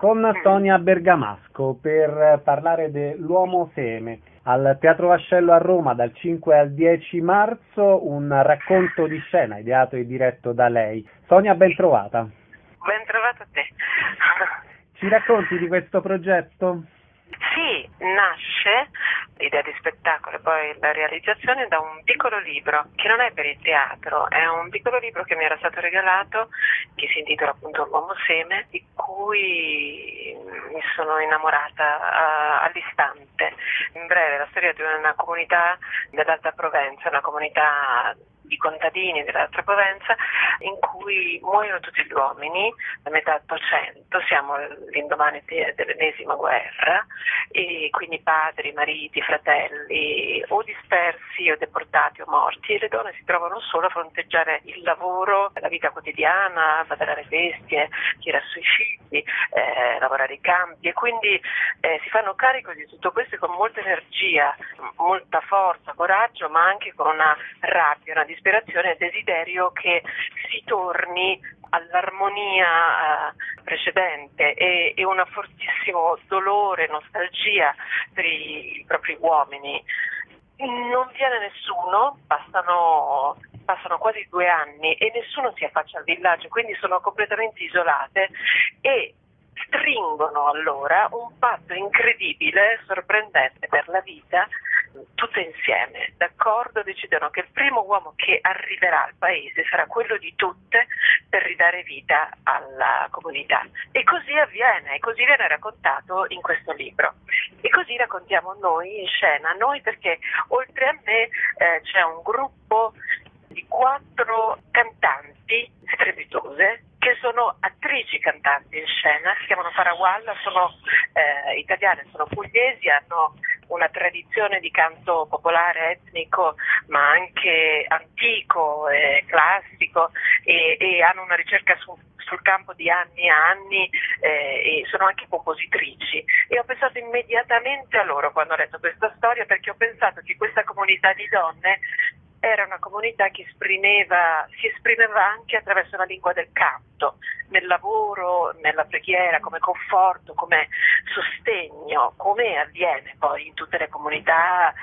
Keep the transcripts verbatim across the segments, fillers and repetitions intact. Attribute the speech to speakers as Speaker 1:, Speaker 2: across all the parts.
Speaker 1: con Sonia Bergamasco per parlare dell'Uomo Seme. Al Teatro Vascello a Roma dal cinque al dieci marzo, un racconto di scena ideato e diretto da lei. Sonia, ben trovata.
Speaker 2: Ben trovata a te.
Speaker 1: Ci racconti di questo progetto?
Speaker 2: Sì, nasce l'idea di spettacolo e poi la realizzazione da un piccolo libro che non è per il teatro, è un piccolo libro che mi era stato regalato, che si intitola appunto L'Uomo Seme, di cui mi sono innamorata uh, all'istante. In breve, la storia di una comunità dell'Alta Provenza, una comunità di contadini dell'Alta Provenza in cui muoiono tutti gli uomini, la metà ottocento, siamo l'indomani dell'ennesima guerra, e quindi padri, mariti, fratelli o dispersi o deportati o morti, e le donne si trovano solo a fronteggiare il lavoro, la vita quotidiana, badare le bestie, tirare sui figli, eh, lavorare i campi, e quindi eh, si fanno carico di tutto questo con molta energia, molta forza, coraggio, ma anche con una rabbia, una disperazione e desiderio che si torni all'armonia eh, precedente e, e un fortissimo dolore, nostalgia per i propri uomini. Non viene nessuno, passano, passano quasi due anni e nessuno si affaccia al villaggio, quindi sono completamente isolate e stringono allora un patto incredibile, sorprendente per la vita, tutte insieme, d'accordo, decidono che il primo uomo che arriverà al paese sarà quello di tutte per ridare vita alla comunità. E così avviene, e così viene raccontato in questo libro. E così raccontiamo noi in scena, noi perché oltre a me eh, c'è un gruppo di quattro cantanti strepitose che sono attrici cantanti in scena, si chiamano Parawalla, sono eh, italiane, sono pugliesi, hanno una tradizione di canto popolare, etnico, ma anche antico e classico, e, e hanno una ricerca su, sul campo di anni e anni, eh, e sono anche compositrici. E ho pensato immediatamente a loro quando ho letto questa storia, perché ho pensato che questa comunità di donne era una comunità che esprimeva, si esprimeva anche attraverso la lingua del canto, nel lavoro, nella preghiera, come conforto, come sostegno, come avviene poi in tutte le comunità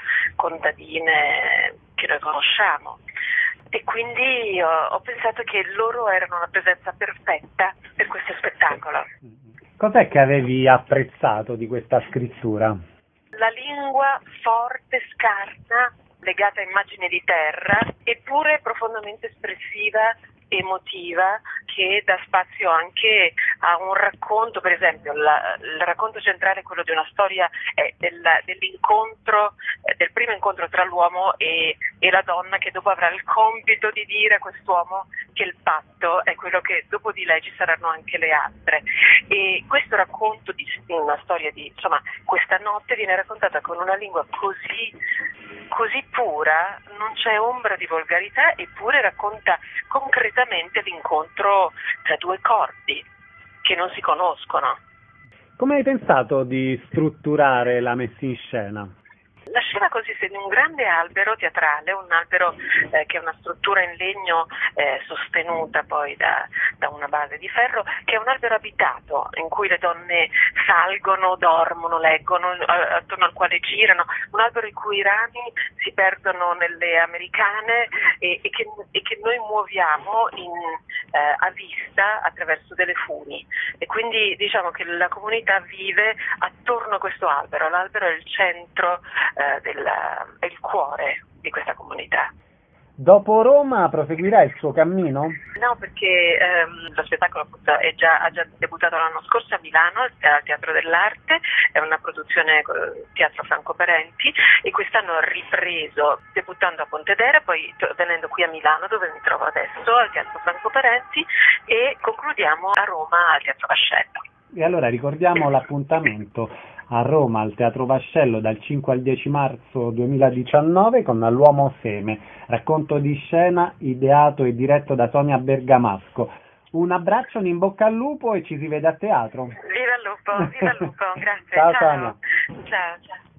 Speaker 2: contadine che noi conosciamo. E quindi ho, ho pensato che loro erano una presenza perfetta per questo spettacolo.
Speaker 1: Cos'è che avevi apprezzato di questa scrittura?
Speaker 2: La lingua forte, scarna, legata a immagini di terra, eppure profondamente espressiva, emotiva, che dà spazio anche a un racconto. Per esempio la, il racconto centrale è quello di una storia eh, del, dell'incontro, eh, del primo incontro tra l'uomo e, e la donna, che dopo avrà il compito di dire a quest'uomo che il patto è quello che dopo di lei ci saranno anche le altre. E questo racconto di una storia di, insomma, questa notte viene raccontata con una lingua così così pura, non c'è ombra di volgarità, eppure racconta concretamente l'incontro tra due corpi che non si conoscono.
Speaker 1: Come hai pensato di strutturare la messa in scena?
Speaker 2: La scena consiste in un grande albero teatrale, un albero eh, che è una struttura in legno eh, sostenuta poi da, da una base di ferro, che è un albero abitato in cui le donne salgono, dormono, leggono, attorno al quale girano, un albero i cui rami si perdono nelle americane e, e, che, e che noi muoviamo in, eh, a vista attraverso delle funi. E quindi diciamo che la comunità vive attorno a questo albero, l'albero è il centro, eh, della, è il cuore di questa comunità.
Speaker 1: Dopo Roma proseguirà il suo cammino?
Speaker 2: No, perché ehm, lo spettacolo appunto è già, ha già debuttato l'anno scorso a Milano, al Teatro dell'Arte, è una produzione eh, Teatro Franco Parenti, e quest'anno ha ripreso debuttando a Pontedera, poi to- venendo qui a Milano dove mi trovo adesso al Teatro Franco Parenti, e concludiamo a Roma al Teatro Vascello.
Speaker 1: E allora ricordiamo l'appuntamento a Roma al Teatro Vascello dal cinque al dieci marzo duemiladiciannove con L'Uomo Seme, racconto di scena ideato e diretto da Sonia Bergamasco. Un abbraccio, un in bocca al lupo e ci si vede a teatro.
Speaker 2: Viva il lupo, viva il lupo, grazie.
Speaker 1: Ciao,
Speaker 2: ciao
Speaker 1: Sonia.
Speaker 2: Ciao, ciao.